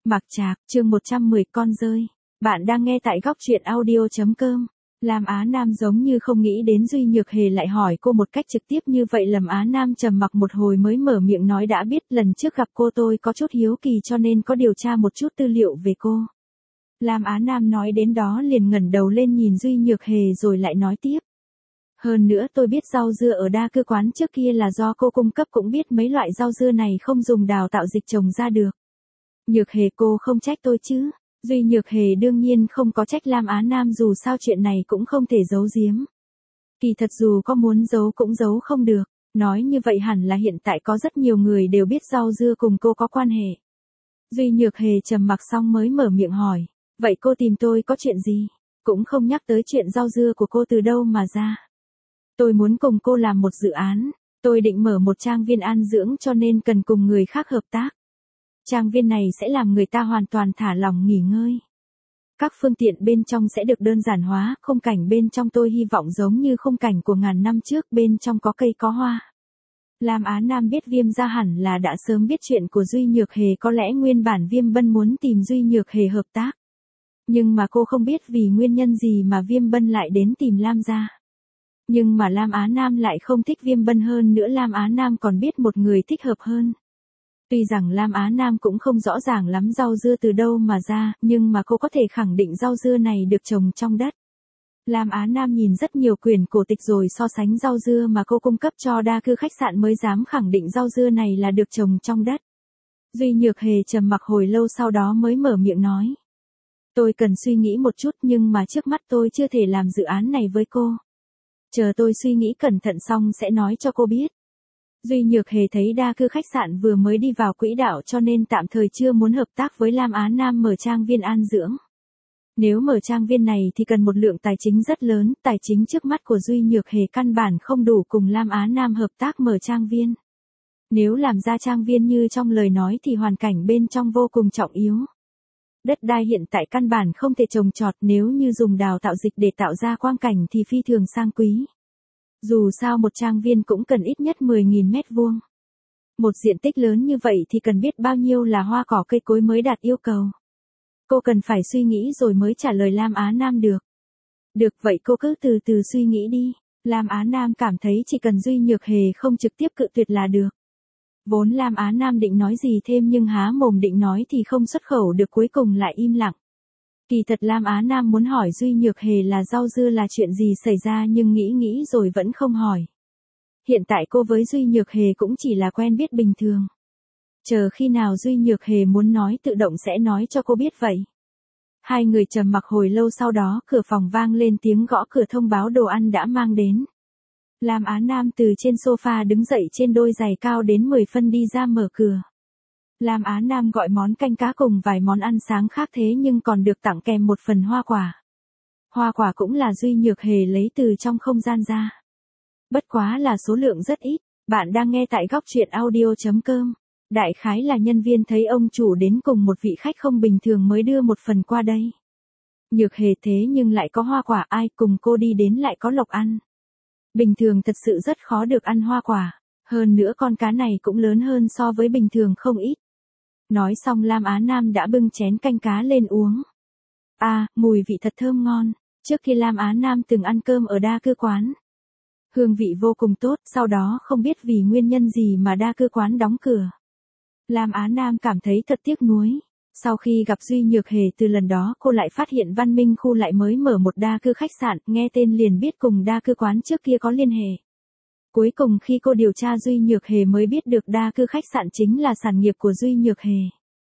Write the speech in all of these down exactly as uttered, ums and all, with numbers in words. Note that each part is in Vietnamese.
Mặc Trạc, chương một trăm mười con rơi. Bạn đang nghe tại góc truyện audio.com. Lam Á Nam giống như không nghĩ đến Duy Nhược Hề lại hỏi cô một cách trực tiếp như vậy. Lâm Á Nam trầm mặc một hồi mới mở miệng nói đã biết lần trước gặp cô tôi có chút hiếu kỳ cho nên có điều tra một chút tư liệu về cô. Lam Á Nam nói đến đó liền ngẩng đầu lên nhìn Duy Nhược Hề rồi lại nói tiếp. Hơn nữa tôi biết rau dưa ở đa cư quán trước kia là do cô cung cấp, cũng biết mấy loại rau dưa này không dùng đào tạo dịch trồng ra được. Nhược Hề, cô không trách tôi chứ? Duy Nhược Hề đương nhiên không có trách Lam Á Nam, dù sao chuyện này cũng không thể giấu giếm. Kỳ thật dù có muốn giấu cũng giấu không được, nói như vậy hẳn là hiện tại có rất nhiều người đều biết rau dưa cùng cô có quan hệ. Duy Nhược Hề trầm mặc xong mới mở miệng hỏi, vậy cô tìm tôi có chuyện gì? Cũng không nhắc tới chuyện rau dưa của cô từ đâu mà ra. Tôi muốn cùng cô làm một dự án, tôi định mở một trang viên an dưỡng cho nên cần cùng người khác hợp tác. Trang viên này sẽ làm người ta hoàn toàn thả lỏng nghỉ ngơi. Các phương tiện bên trong sẽ được đơn giản hóa, khung cảnh bên trong tôi hy vọng giống như khung cảnh của ngàn năm trước, bên trong có cây có hoa. Lam Á Nam biết Viêm gia hẳn là đã sớm biết chuyện của Duy Nhược Hề, có lẽ nguyên bản Viêm Bân muốn tìm Duy Nhược Hề hợp tác. Nhưng mà cô không biết vì nguyên nhân gì mà Viêm Bân lại đến tìm Lam gia. Nhưng mà Lam Á Nam lại không thích Viêm Bân, hơn nữa Lam Á Nam còn biết một người thích hợp hơn. Tuy rằng Lam Á Nam cũng không rõ ràng lắm rau dưa từ đâu mà ra, nhưng mà cô có thể khẳng định rau dưa này được trồng trong đất. Lam Á Nam nhìn rất nhiều quyển cổ tịch rồi so sánh rau dưa mà cô cung cấp cho đa cư khách sạn mới dám khẳng định rau dưa này là được trồng trong đất. Duy Nhược Hề trầm mặc hồi lâu sau đó mới mở miệng nói. Tôi cần suy nghĩ một chút, nhưng mà trước mắt tôi chưa thể làm dự án này với cô. Chờ tôi suy nghĩ cẩn thận xong sẽ nói cho cô biết. Duy Nhược Hề thấy đa cư khách sạn vừa mới đi vào quỹ đạo cho nên tạm thời chưa muốn hợp tác với Lam Á Nam mở trang viên an dưỡng. Nếu mở trang viên này thì cần một lượng tài chính rất lớn, tài chính trước mắt của Duy Nhược Hề căn bản không đủ cùng Lam Á Nam hợp tác mở trang viên. Nếu làm ra trang viên như trong lời nói thì hoàn cảnh bên trong vô cùng trọng yếu. Đất đai hiện tại căn bản không thể trồng trọt, nếu như dùng đào tạo dịch để tạo ra quang cảnh thì phi thường sang quý. Dù sao một trang viên cũng cần ít nhất mười nghìn mét vuông. Một diện tích lớn như vậy thì cần biết bao nhiêu là hoa cỏ cây cối mới đạt yêu cầu. Cô cần phải suy nghĩ rồi mới trả lời Lam Á Nam được. Được, vậy cô cứ từ từ suy nghĩ đi. Lam Á Nam cảm thấy chỉ cần Duy Nhược Hề không trực tiếp cự tuyệt là được. Vốn Lam Á Nam định nói gì thêm nhưng há mồm định nói thì không xuất khẩu được, cuối cùng lại im lặng. Kỳ thật Lam Á Nam muốn hỏi Duy Nhược Hề là rau dưa là chuyện gì xảy ra, nhưng nghĩ nghĩ rồi vẫn không hỏi. Hiện tại cô với Duy Nhược Hề cũng chỉ là quen biết bình thường. Chờ khi nào Duy Nhược Hề muốn nói tự động sẽ nói cho cô biết vậy. Hai người trầm mặc hồi lâu sau đó cửa phòng vang lên tiếng gõ cửa thông báo đồ ăn đã mang đến. Lam Á Nam từ trên sofa đứng dậy, trên đôi giày cao đến mười phân đi ra mở cửa. Lam Á Nam gọi món canh cá cùng vài món ăn sáng khác, thế nhưng còn được tặng kèm một phần hoa quả. Hoa quả cũng là Duy Nhược Hề lấy từ trong không gian ra. Bất quá là số lượng rất ít. Bạn đang nghe tại góc truyện audio.com. Đại khái là nhân viên thấy ông chủ đến cùng một vị khách không bình thường mới đưa một phần qua đây. Nhược Hề thế nhưng lại có hoa quả, ai cùng cô đi đến lại có lộc ăn. Bình thường thật sự rất khó được ăn hoa quả. Hơn nữa con cá này cũng lớn hơn so với bình thường không ít. Nói xong Lam Á Nam đã bưng chén canh cá lên uống. À, mùi vị thật thơm ngon. Trước khi Lam Á Nam từng ăn cơm ở đa cư quán. Hương vị vô cùng tốt, sau đó không biết vì nguyên nhân gì mà đa cư quán đóng cửa. Lam Á Nam cảm thấy thật tiếc nuối. Sau khi gặp Duy Nhược Hề từ lần đó cô lại phát hiện Văn Minh khu lại mới mở một đa cư khách sạn, nghe tên liền biết cùng đa cư quán trước kia có liên hệ. Cuối cùng khi cô điều tra Duy Nhược Hề mới biết được đa cư khách sạn chính là sản nghiệp của Duy Nhược Hề.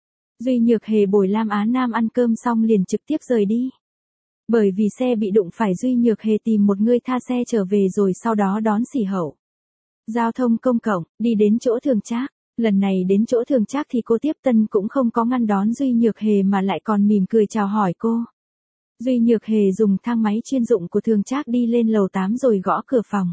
Duy Nhược Hề bồi Lam Á Nam ăn cơm xong liền trực tiếp rời đi. Bởi vì xe bị đụng phải Duy Nhược Hề tìm một người tha xe trở về rồi sau đó đón xỉ hậu. Giao thông công cộng, đi đến chỗ Thường Trác. Lần này đến chỗ Thường Trác thì cô tiếp tân cũng không có ngăn đón Duy Nhược Hề mà lại còn mỉm cười chào hỏi cô. Duy Nhược Hề dùng thang máy chuyên dụng của Thường Trác đi lên lầu tám rồi gõ cửa phòng.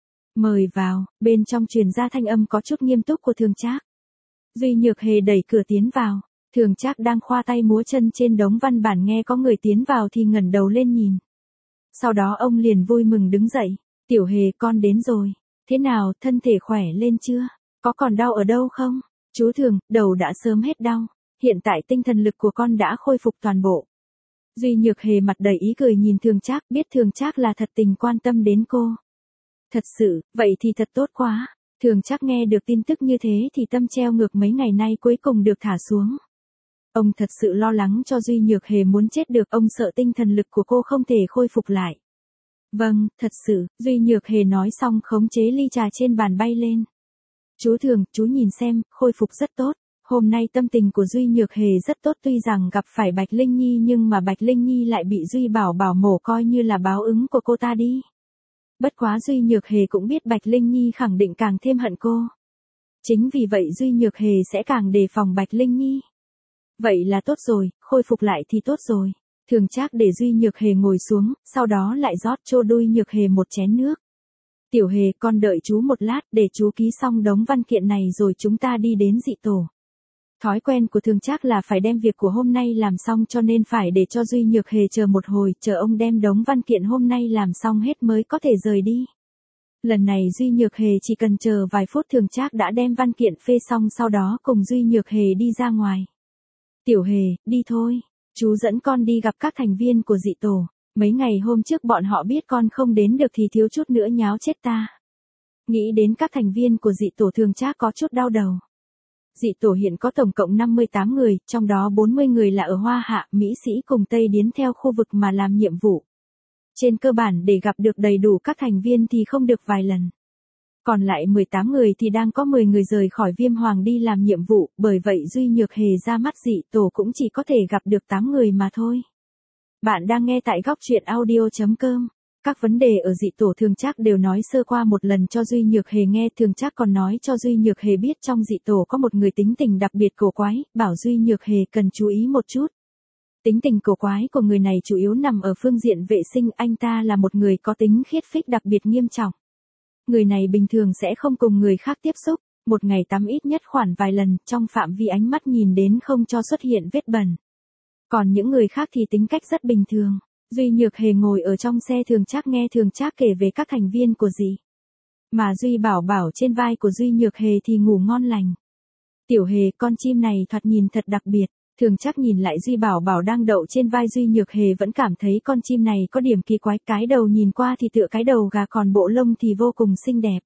Mời vào, bên trong truyền ra thanh âm có chút nghiêm túc của Thường Trác. Duy Nhược Hề đẩy cửa tiến vào. Thường Trác đang khoa tay múa chân trên đống văn bản, nghe có người tiến vào thì ngẩng đầu lên nhìn. Sau đó ông liền vui mừng đứng dậy. Tiểu Hề, con đến rồi. Thế nào, thân thể khỏe lên chưa? Có còn đau ở đâu không? Chú Thường, đầu đã sớm hết đau. Hiện tại tinh thần lực của con đã khôi phục toàn bộ. Duy Nhược Hề mặt đầy ý cười nhìn Thường Trác, biết Thường Trác là thật tình quan tâm đến cô. Thật sự, vậy thì thật tốt quá. Thường Trác nghe được tin tức như thế thì tâm treo ngược mấy ngày nay cuối cùng được thả xuống. Ông thật sự lo lắng cho Duy Nhược Hề muốn chết được, ông sợ tinh thần lực của cô không thể khôi phục lại. Vâng, thật sự, Duy Nhược Hề nói xong khống chế ly trà trên bàn bay lên. Chú Thường, chú nhìn xem, khôi phục rất tốt. Hôm nay tâm tình của Duy Nhược Hề rất tốt, tuy rằng gặp phải Bạch Linh Nhi nhưng mà Bạch Linh Nhi lại bị Duy Bảo Bảo mổ coi như là báo ứng của cô ta đi. Bất quá Duy Nhược Hề cũng biết Bạch Linh Nhi khẳng định càng thêm hận cô. Chính vì vậy Duy Nhược Hề sẽ càng đề phòng Bạch Linh Nhi. Vậy là tốt rồi, khôi phục lại thì tốt rồi. Thường Trác để Duy Nhược Hề ngồi xuống, sau đó lại rót cho Duy Nhược Hề một chén nước. Tiểu Hề, con đợi chú một lát để chú ký xong đống văn kiện này rồi chúng ta đi đến dị tổ. Thói quen của Thường Trác là phải đem việc của hôm nay làm xong cho nên phải để cho Duy Nhược Hề chờ một hồi, chờ ông đem đống văn kiện hôm nay làm xong hết mới có thể rời đi. Lần này Duy Nhược Hề chỉ cần chờ vài phút, Thường Trác đã đem văn kiện phê xong, sau đó cùng Duy Nhược Hề đi ra ngoài. Tiểu Hề, đi thôi, chú dẫn con đi gặp các thành viên của dị tổ. Mấy ngày hôm trước bọn họ biết con không đến được thì thiếu chút nữa nháo chết ta. Nghĩ đến các thành viên của dị tổ, Thường Trác có chút đau đầu. Dị tổ hiện có tổng cộng năm mươi tám người, trong đó bốn mươi người là ở Hoa Hạ, Mỹ Sĩ cùng Tây Điến theo khu vực mà làm nhiệm vụ. Trên cơ bản để gặp được đầy đủ các thành viên thì không được vài lần. Còn lại mười tám người thì đang có mười người rời khỏi Viêm Hoàng đi làm nhiệm vụ, bởi vậy Duy Nhược Hề ra mắt dị tổ cũng chỉ có thể gặp được tám người mà thôi. Bạn đang nghe tại góc truyện audio chấm com. Các vấn đề ở dị tổ Thường Trác đều nói sơ qua một lần cho Duy Nhược Hề nghe. Thường Trác còn nói cho Duy Nhược Hề biết trong dị tổ có một người tính tình đặc biệt cổ quái, bảo Duy Nhược Hề cần chú ý một chút. Tính tình cổ quái của người này chủ yếu nằm ở phương diện vệ sinh, anh ta là một người có tính khiết phích đặc biệt nghiêm trọng. Người này bình thường sẽ không cùng người khác tiếp xúc, một ngày tắm ít nhất khoảng vài lần, trong phạm vi ánh mắt nhìn đến không cho xuất hiện vết bẩn. Còn những người khác thì tính cách rất bình thường. Duy Nhược Hề ngồi ở trong xe Thường Trác nghe Thường Trác kể về các thành viên của dị. Mà Duy Bảo Bảo trên vai của Duy Nhược Hề thì ngủ ngon lành. Tiểu Hề, con chim này thoạt nhìn thật đặc biệt. Thường Trác nhìn lại Duy Bảo Bảo đang đậu trên vai Duy Nhược Hề vẫn cảm thấy con chim này có điểm kỳ quái, cái đầu nhìn qua thì tựa cái đầu gà còn bộ lông thì vô cùng xinh đẹp.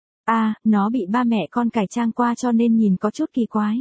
À, nó bị ba mẹ con cải trang qua cho nên nhìn có chút kỳ quái.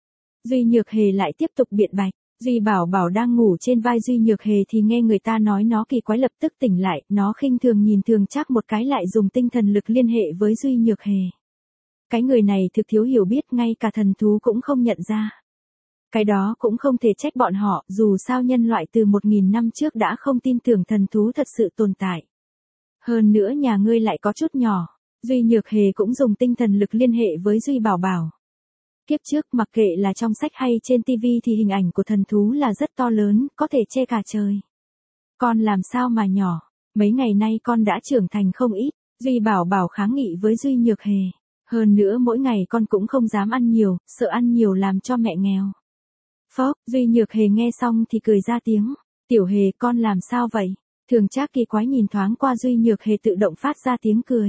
Duy Nhược Hề lại tiếp tục biện bạch. Duy Bảo Bảo đang ngủ trên vai Duy Nhược Hề thì nghe người ta nói nó kỳ quái lập tức tỉnh lại, nó khinh thường nhìn Thường Trác một cái lại dùng tinh thần lực liên hệ với Duy Nhược Hề. Cái người này thực thiếu hiểu biết, ngay cả thần thú cũng không nhận ra. Cái đó cũng không thể trách bọn họ, dù sao nhân loại từ một nghìn năm trước đã không tin tưởng thần thú thật sự tồn tại. Hơn nữa nhà ngươi lại có chút nhỏ, Duy Nhược Hề cũng dùng tinh thần lực liên hệ với Duy Bảo Bảo. Kiếp trước mặc kệ là trong sách hay trên tivi thì hình ảnh của thần thú là rất to lớn, có thể che cả trời. Con làm sao mà nhỏ, mấy ngày nay con đã trưởng thành không ít, Duy Bảo Bảo kháng nghị với Duy Nhược Hề. Hơn nữa mỗi ngày con cũng không dám ăn nhiều, sợ ăn nhiều làm cho mẹ nghèo. Phốc, Duy Nhược Hề nghe xong thì cười ra tiếng. Tiểu Hề, con làm sao vậy? Thường Trác kỳ quái nhìn thoáng qua Duy Nhược Hề tự động phát ra tiếng cười.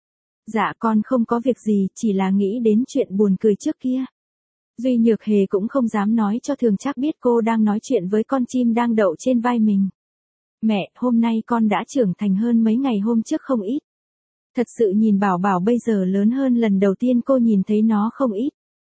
Dạ con không có việc gì, chỉ là nghĩ đến chuyện buồn cười trước kia. Duy Nhược Hề cũng không dám nói cho Thường Trác biết cô đang nói chuyện với con chim đang đậu trên vai mình. Mẹ, hôm nay con đã trưởng thành hơn mấy ngày hôm trước không ít. Thật sự nhìn Bảo Bảo bây giờ lớn hơn lần đầu tiên cô nhìn thấy nó không ít.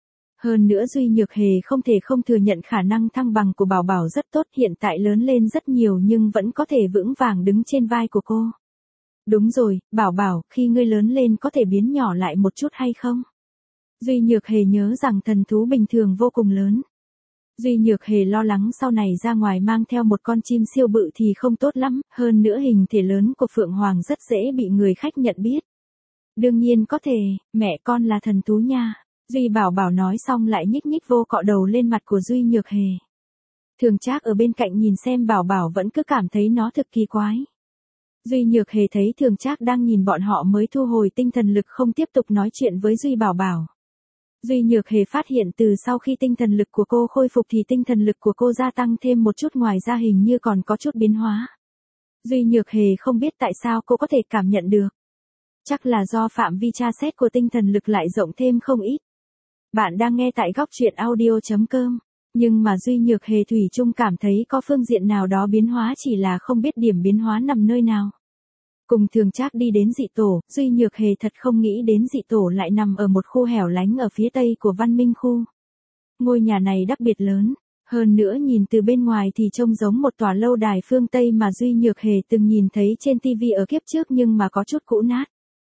Hơn nữa Duy Nhược Hề không thể không thừa nhận khả năng thăng bằng của Bảo Bảo rất tốt, hiện tại lớn lên rất nhiều nhưng vẫn có thể vững vàng đứng trên vai của cô. Đúng rồi, Bảo Bảo, khi ngươi lớn lên có thể biến nhỏ lại một chút hay không? Duy Nhược Hề nhớ rằng thần thú bình thường vô cùng lớn. Duy Nhược Hề lo lắng sau này ra ngoài mang theo một con chim siêu bự thì không tốt lắm, hơn nữa hình thể lớn của Phượng Hoàng rất dễ bị người khách nhận biết. Đương nhiên có thể, mẹ con là thần thú nha. Duy Bảo Bảo nói xong lại nhích nhích vô cọ đầu lên mặt của Duy Nhược Hề. Thường Trác ở bên cạnh nhìn xem Bảo Bảo vẫn cứ cảm thấy nó thực kỳ quái. Duy Nhược Hề thấy Thường Trác đang nhìn bọn họ mới thu hồi tinh thần lực không tiếp tục nói chuyện với Duy Bảo Bảo. Duy Nhược Hề phát hiện từ sau khi tinh thần lực của cô khôi phục thì tinh thần lực của cô gia tăng thêm một chút, ngoài ra hình như còn có chút biến hóa. Duy Nhược Hề không biết tại sao cô có thể cảm nhận được. Chắc là do phạm vi tra xét của tinh thần lực lại rộng thêm không ít. Bạn đang nghe tại góc truyện audio chấm com. Nhưng mà Duy Nhược Hề thủy chung cảm thấy có phương diện nào đó biến hóa, chỉ là không biết điểm biến hóa nằm nơi nào. Cùng Thường Trác đi đến dị tổ, Duy Nhược Hề thật không nghĩ đến dị tổ lại nằm ở một khu hẻo lánh ở phía tây của Văn Minh khu. Ngôi nhà này đặc biệt lớn, hơn nữa nhìn từ bên ngoài thì trông giống một tòa lâu đài phương Tây mà Duy Nhược Hề từng nhìn thấy trên tivi ở kiếp trước nhưng mà có chút cũ nát.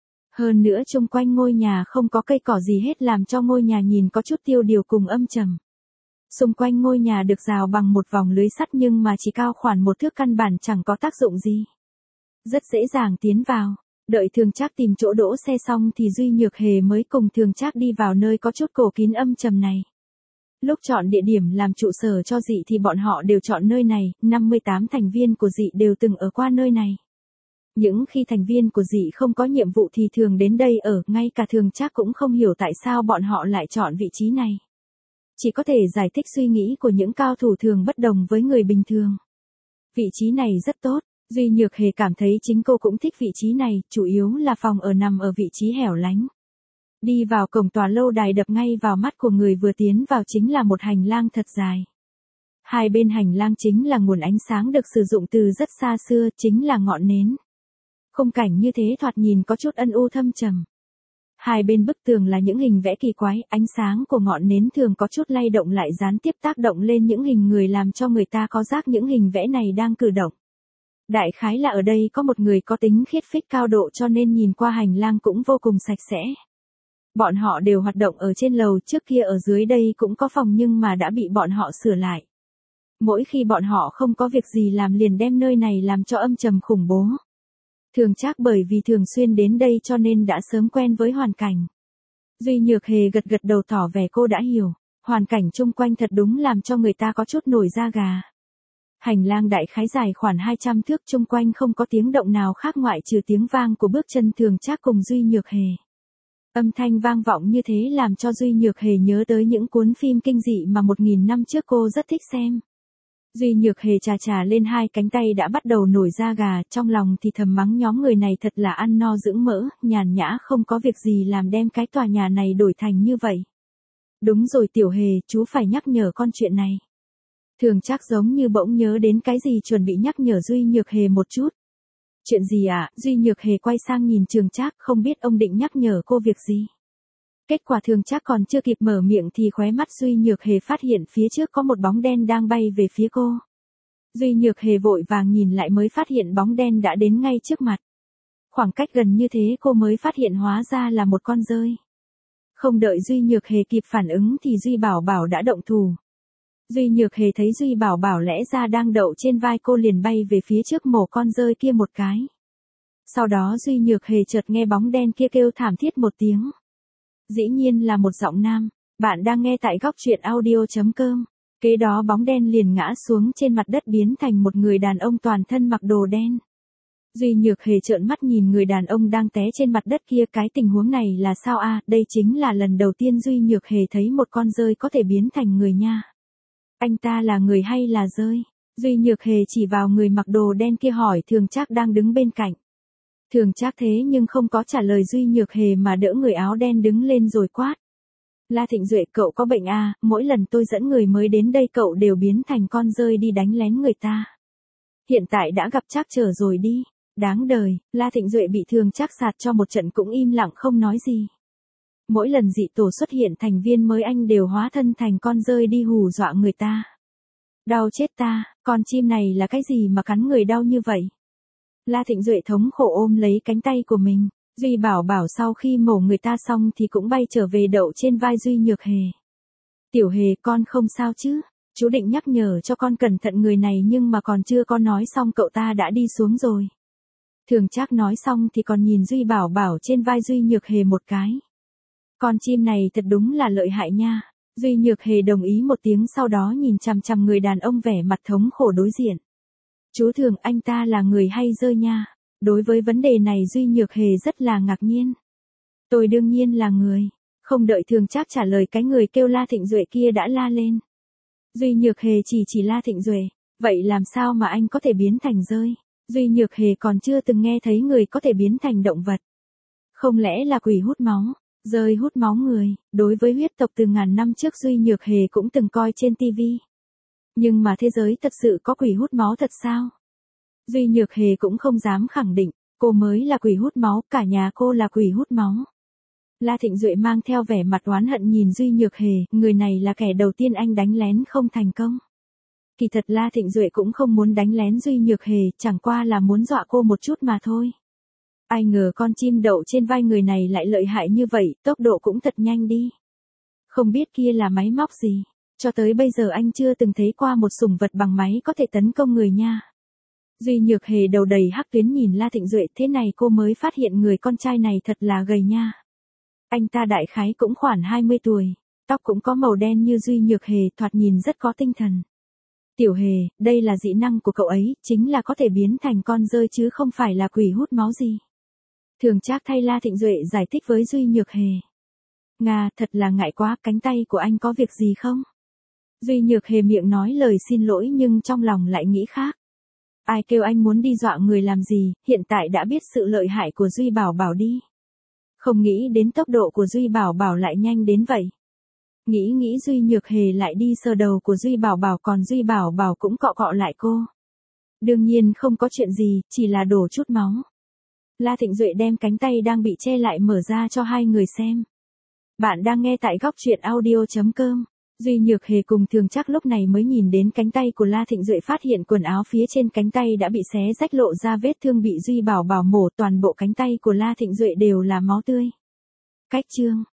Hơn nữa xung quanh ngôi nhà không có cây cỏ gì hết làm cho ngôi nhà nhìn có chút tiêu điều cùng âm trầm. Xung quanh ngôi nhà được rào bằng một vòng lưới sắt nhưng mà chỉ cao khoảng một thước, căn bản chẳng có tác dụng gì. Rất dễ dàng tiến vào. Đợi Thường Trác tìm chỗ đỗ xe xong thì Duy Nhược Hề mới cùng Thường Trác đi vào nơi có chút cổ kín âm trầm này. Lúc chọn địa điểm làm trụ sở cho dị thì bọn họ đều chọn nơi này, năm mươi tám thành viên của dị đều từng ở qua nơi này. Những khi thành viên của dị không có nhiệm vụ thì thường đến đây ở, ngay cả Thường Trác cũng không hiểu tại sao bọn họ lại chọn vị trí này. Chỉ có thể giải thích suy nghĩ của những cao thủ thường bất đồng với người bình thường. Vị trí này rất tốt, Duy Nhược Hề cảm thấy chính cô cũng thích vị trí này, chủ yếu là phòng ở nằm ở vị trí hẻo lánh. Đi vào cổng tòa lâu đài đập ngay vào mắt của người vừa tiến vào chính là một hành lang thật dài. Hai bên hành lang chính là nguồn ánh sáng được sử dụng từ rất xa xưa, chính là ngọn nến. Khung cảnh như thế thoạt nhìn có chút ân u thâm trầm. Hai bên bức tường là những hình vẽ kỳ quái, ánh sáng của ngọn nến thường có chút lay động lại gián tiếp tác động lên những hình người làm cho người ta có giác những hình vẽ này đang cử động. Đại khái là ở đây có một người có tính khiết phích cao độ cho nên nhìn qua hành lang cũng vô cùng sạch sẽ. Bọn họ đều hoạt động ở trên lầu, trước kia ở dưới đây cũng có phòng nhưng mà đã bị bọn họ sửa lại. Mỗi khi bọn họ không có việc gì làm liền đem nơi này làm cho âm trầm khủng bố. Thường Trác bởi vì thường xuyên đến đây cho nên đã sớm quen với hoàn cảnh. Duy Nhược Hề gật gật đầu tỏ vẻ cô đã hiểu, hoàn cảnh chung quanh thật đúng làm cho người ta có chút nổi da gà. Hành lang đại khái dài khoảng hai trăm thước, chung quanh không có tiếng động nào khác ngoại trừ tiếng vang của bước chân Thường Trác cùng Duy Nhược Hề. Âm thanh vang vọng như thế làm cho Duy Nhược Hề nhớ tới những cuốn phim kinh dị mà một nghìn năm trước cô rất thích xem. Duy Nhược Hề chà chà lên hai cánh tay đã bắt đầu nổi da gà, trong lòng thì thầm mắng nhóm người này thật là ăn no dưỡng mỡ, nhàn nhã không có việc gì làm đem cái tòa nhà này đổi thành như vậy. Đúng rồi Tiểu Hề, chú phải nhắc nhở con chuyện này. Thường Trác giống như bỗng nhớ đến cái gì chuẩn bị nhắc nhở Duy Nhược Hề một chút. Chuyện gì ạ? À? Duy Nhược Hề quay sang nhìn Thường Trác, không biết ông định nhắc nhở cô việc gì. Kết quả Thường Trác còn chưa kịp mở miệng thì khóe mắt Duy Nhược Hề phát hiện phía trước có một bóng đen đang bay về phía cô. Duy Nhược Hề vội vàng nhìn lại mới phát hiện bóng đen đã đến ngay trước mặt. Khoảng cách gần như thế cô mới phát hiện hóa ra là một con dơi. Không đợi Duy Nhược Hề kịp phản ứng thì Duy Bảo Bảo đã động thủ. Duy Nhược Hề thấy Duy Bảo Bảo lẽ ra đang đậu trên vai cô liền bay về phía trước mổ con dơi kia một cái. Sau đó Duy Nhược Hề chợt nghe bóng đen kia kêu thảm thiết một tiếng. Dĩ nhiên là một giọng nam, bạn đang nghe tại góc truyện audio chấm com. Kế đó bóng đen liền ngã xuống trên mặt đất biến thành một người đàn ông toàn thân mặc đồ đen. Duy Nhược Hề trợn mắt nhìn người đàn ông đang té trên mặt đất kia, cái tình huống này là sao a? À, đây chính là lần đầu tiên Duy Nhược Hề thấy một con dơi có thể biến thành người nha. Anh ta là người hay là dơi? Duy Nhược Hề chỉ vào người mặc đồ đen kia hỏi Thường Trác đang đứng bên cạnh. Thường Trác thế nhưng không có trả lời Duy Nhược Hề mà đỡ người áo đen đứng lên rồi quát. La Thịnh Duệ, cậu có bệnh à, mỗi lần tôi dẫn người mới đến đây cậu đều biến thành con dơi đi đánh lén người ta. Hiện tại đã gặp Trác trở rồi đi, đáng đời. La Thịnh Duệ bị Thường Trác sạt cho một trận cũng im lặng không nói gì. Mỗi lần dị tổ xuất hiện thành viên mới anh đều hóa thân thành con dơi đi hù dọa người ta. Đau chết ta, con chim này là cái gì mà cắn người đau như vậy? La Thịnh Duệ thống khổ ôm lấy cánh tay của mình. Duy Bảo Bảo sau khi mổ người ta xong thì cũng bay trở về đậu trên vai Duy Nhược Hề. Tiểu Hề, con không sao chứ? Chú định nhắc nhở cho con cẩn thận người này nhưng mà còn chưa có nói xong cậu ta đã đi xuống rồi. Thường Trác nói xong thì còn nhìn Duy Bảo Bảo trên vai Duy Nhược Hề một cái. Con chim này thật đúng là lợi hại nha. Duy Nhược Hề đồng ý một tiếng, sau đó nhìn chằm chằm người đàn ông vẻ mặt thống khổ đối diện. Chú Thường, anh ta là người hay dơi nha? Đối với vấn đề này Duy Nhược Hề rất là ngạc nhiên. Tôi đương nhiên là người. Không đợi Thường Trác trả lời cái người kêu La Thịnh Duệ kia đã la lên. Duy Nhược Hề chỉ chỉ La Thịnh Duệ. Vậy làm sao mà anh có thể biến thành dơi? Duy Nhược Hề còn chưa từng nghe thấy người có thể biến thành động vật. Không lẽ là quỷ hút máu? Rơi hút máu người, đối với huyết tộc từ ngàn năm trước Duy Nhược Hề cũng từng coi trên tivi. Nhưng mà thế giới thật sự có quỷ hút máu thật sao? Duy Nhược Hề cũng không dám khẳng định, cô mới là quỷ hút máu, cả nhà cô là quỷ hút máu. La Thịnh Duệ mang theo vẻ mặt oán hận nhìn Duy Nhược Hề, người này là kẻ đầu tiên anh đánh lén không thành công. Kỳ thật La Thịnh Duệ cũng không muốn đánh lén Duy Nhược Hề, chẳng qua là muốn dọa cô một chút mà thôi. Ai ngờ con chim đậu trên vai người này lại lợi hại như vậy, tốc độ cũng thật nhanh đi. Không biết kia là máy móc gì, cho tới bây giờ anh chưa từng thấy qua một sủng vật bằng máy có thể tấn công người nha. Duy Nhược Hề đầu đầy hắc tuyến nhìn La Thịnh Duệ, thế này cô mới phát hiện người con trai này thật là gầy nha. Anh ta đại khái cũng khoảng hai mươi tuổi, tóc cũng có màu đen như Duy Nhược Hề, thoạt nhìn rất có tinh thần. Tiểu Hề, đây là dị năng của cậu ấy, chính là có thể biến thành con rơi chứ không phải là quỷ hút máu gì. Thường Trác thay La Thịnh Duệ giải thích với Duy Nhược Hề. Nga, thật là ngại quá, cánh tay của anh có việc gì không? Duy Nhược Hề miệng nói lời xin lỗi nhưng trong lòng lại nghĩ khác. Ai kêu anh muốn đi dọa người làm gì, hiện tại đã biết sự lợi hại của Duy Bảo Bảo đi. Không nghĩ đến tốc độ của Duy Bảo Bảo lại nhanh đến vậy. Nghĩ nghĩ Duy Nhược Hề lại đi sờ đầu của Duy Bảo Bảo, còn Duy Bảo Bảo cũng cọ cọ lại cô. Đương nhiên không có chuyện gì, chỉ là đổ chút máu. La Thịnh Duệ đem cánh tay đang bị che lại mở ra cho hai người xem. Bạn đang nghe tại góc truyện audio chấm com. Duy Nhược Hề cùng Thường Trác lúc này mới nhìn đến cánh tay của La Thịnh Duệ, phát hiện quần áo phía trên cánh tay đã bị xé rách, lộ ra vết thương bị Duy Bảo Bảo mổ, toàn bộ cánh tay của La Thịnh Duệ đều là máu tươi. Cách chương